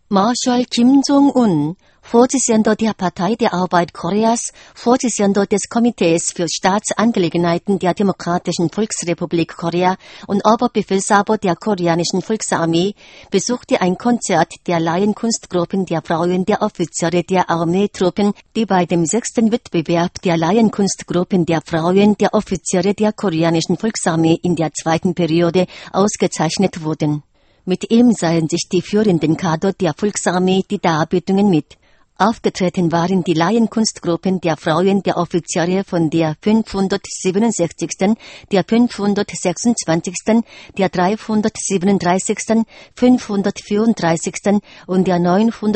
Marschall Kim Jong-un, Vorsitzender der Partei der Arbeit Koreas, Vorsitzender des Komitees für Staatsangelegenheiten der Demokratischen Volksrepublik Korea und Oberbefehlshaber der koreanischen Volksarmee, besuchte ein Konzert der Laienkunstgruppen der Frauen der Offiziere der Armeetruppen, die bei dem 6. Wettbewerb der Laienkunstgruppen der Frauen der Offiziere der koreanischen Volksarmee in der 2. Periode ausgezeichnet wurden. Mit ihm seien sich die führenden Kader der Volksarmee die Darbietungen mit. Aufgetreten waren die Laienkunstgruppen der Frauen der Offiziere von der 567., der 526., der 337., 534. und der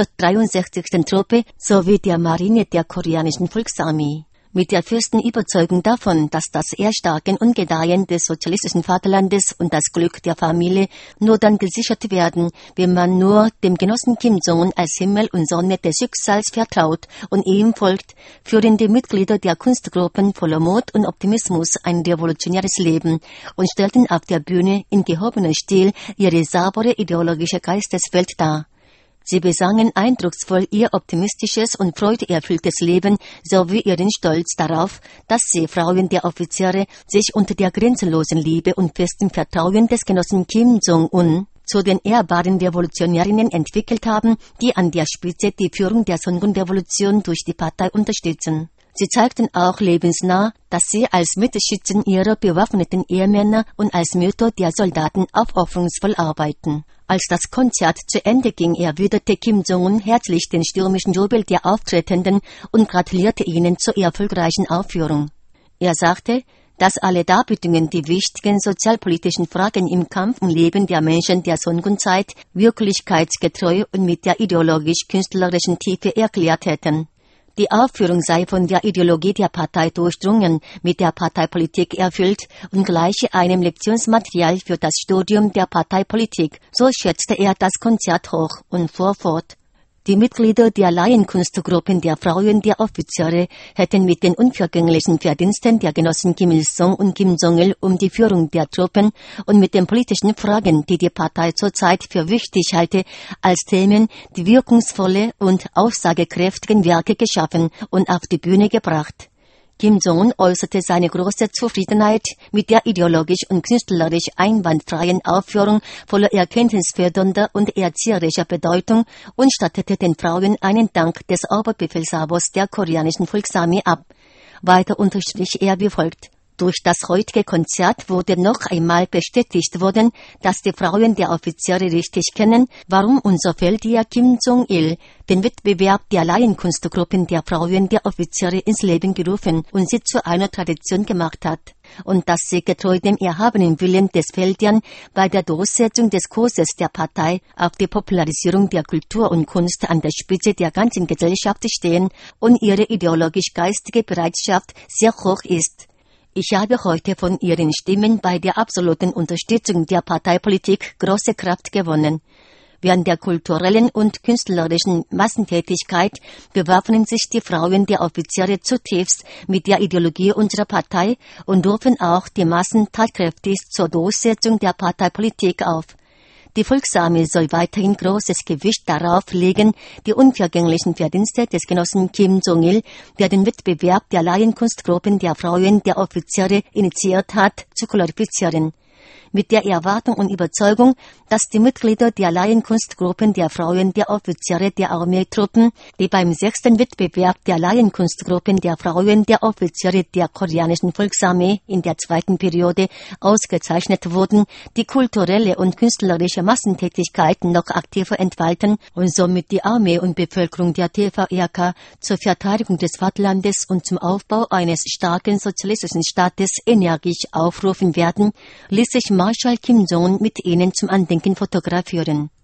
963. Truppe sowie der Marine der koreanischen Volksarmee. Mit der festen Überzeugung davon, dass das Erstarken und Gedeihen des sozialistischen Vaterlandes und das Glück der Familie nur dann gesichert werden, wenn man nur dem Genossen Kim Jong-un als Himmel und Sonne des Schicksals vertraut und ihm folgt, führen die Mitglieder der Kunstgruppen voller Mut und Optimismus ein revolutionäres Leben und stellten auf der Bühne in gehobenem Stil ihre saubere ideologische Geisteswelt dar. Sie besangen eindrucksvoll ihr optimistisches und freudeerfülltes Leben sowie ihren Stolz darauf, dass sie Frauen der Offiziere sich unter der grenzenlosen Liebe und festem Vertrauen des Genossen Kim Jong-un zu den ehrbaren Revolutionärinnen entwickelt haben, die an der Spitze die Führung der Songun-Revolution durch die Partei unterstützen. Sie zeigten auch lebensnah, dass sie als Mitschützen ihrer bewaffneten Ehemänner und als Mütter der Soldaten aufopferungsvoll arbeiten. Als das Konzert zu Ende ging, erwiderte Kim Jong-un herzlich den stürmischen Jubel der Auftretenden und gratulierte ihnen zur erfolgreichen Aufführung. Er sagte, dass alle Darbietungen die wichtigen sozialpolitischen Fragen im Kampf und Leben der Menschen der Songun-Zeit wirklichkeitsgetreu und mit der ideologisch-künstlerischen Tiefe erklärt hätten. Die Aufführung sei von der Ideologie der Partei durchdrungen, mit der Parteipolitik erfüllt und gleiche einem Lektionsmaterial für das Studium der Parteipolitik. So schätzte er das Konzert hoch und fuhr fort. Die Mitglieder der Laienkunstgruppen der Frauen der Offiziere hätten mit den unvergänglichen Verdiensten der Genossen Kim Il-sung und Kim Jong-il um die Führung der Truppen und mit den politischen Fragen, die die Partei zurzeit für wichtig halte, als Themen die wirkungsvolle und aussagekräftigen Werke geschaffen und auf die Bühne gebracht. Kim Jong-un äußerte seine große Zufriedenheit mit der ideologisch und künstlerisch einwandfreien Aufführung voller erkenntnisfördernder und erzieherischer Bedeutung und stattete den Frauen einen Dank des Oberbefehlshabers der koreanischen Volksarmee ab. Weiter unterstrich er wie folgt: Durch das heutige Konzert wurde noch einmal bestätigt worden, dass die Frauen der Offiziere richtig kennen, warum unser Feldherr Kim Jong-il den Wettbewerb der Laienkunstgruppen der Frauen der Offiziere ins Leben gerufen und sie zu einer Tradition gemacht hat. Und dass sie getreu dem erhabenen Willen des Feldherrn bei der Durchsetzung des Kurses der Partei auf die Popularisierung der Kultur und Kunst an der Spitze der ganzen Gesellschaft stehen und ihre ideologisch-geistige Bereitschaft sehr hoch ist. Ich habe heute von Ihren Stimmen bei der absoluten Unterstützung der Parteipolitik große Kraft gewonnen. Während der kulturellen und künstlerischen Massentätigkeit bewaffnen sich die Frauen der Offiziere zutiefst mit der Ideologie unserer Partei und rufen auch die Massen tatkräftig zur Durchsetzung der Parteipolitik auf. Die Volksarmee soll weiterhin großes Gewicht darauf legen, die unvergänglichen Verdienste des Genossen Kim Jong-il, der den Wettbewerb der Laienkunstgruppen der Frauen der Offiziere initiiert hat, zu glorifizieren. Mit der Erwartung und Überzeugung, dass die Mitglieder der Laienkunstgruppen der Frauen der Offiziere der Armeetruppen, die beim 6. Wettbewerb der Laienkunstgruppen der Frauen der Offiziere der koreanischen Volksarmee in der 2. Periode ausgezeichnet wurden, die kulturelle und künstlerische Massentätigkeiten noch aktiver entfalten und somit die Armee und Bevölkerung der TVRK zur Verteidigung des Vaterlandes und zum Aufbau eines starken sozialistischen Staates energisch aufrufen werden, ließ sich Marschall Kim Jong-un mit ihnen zum Andenken fotografieren.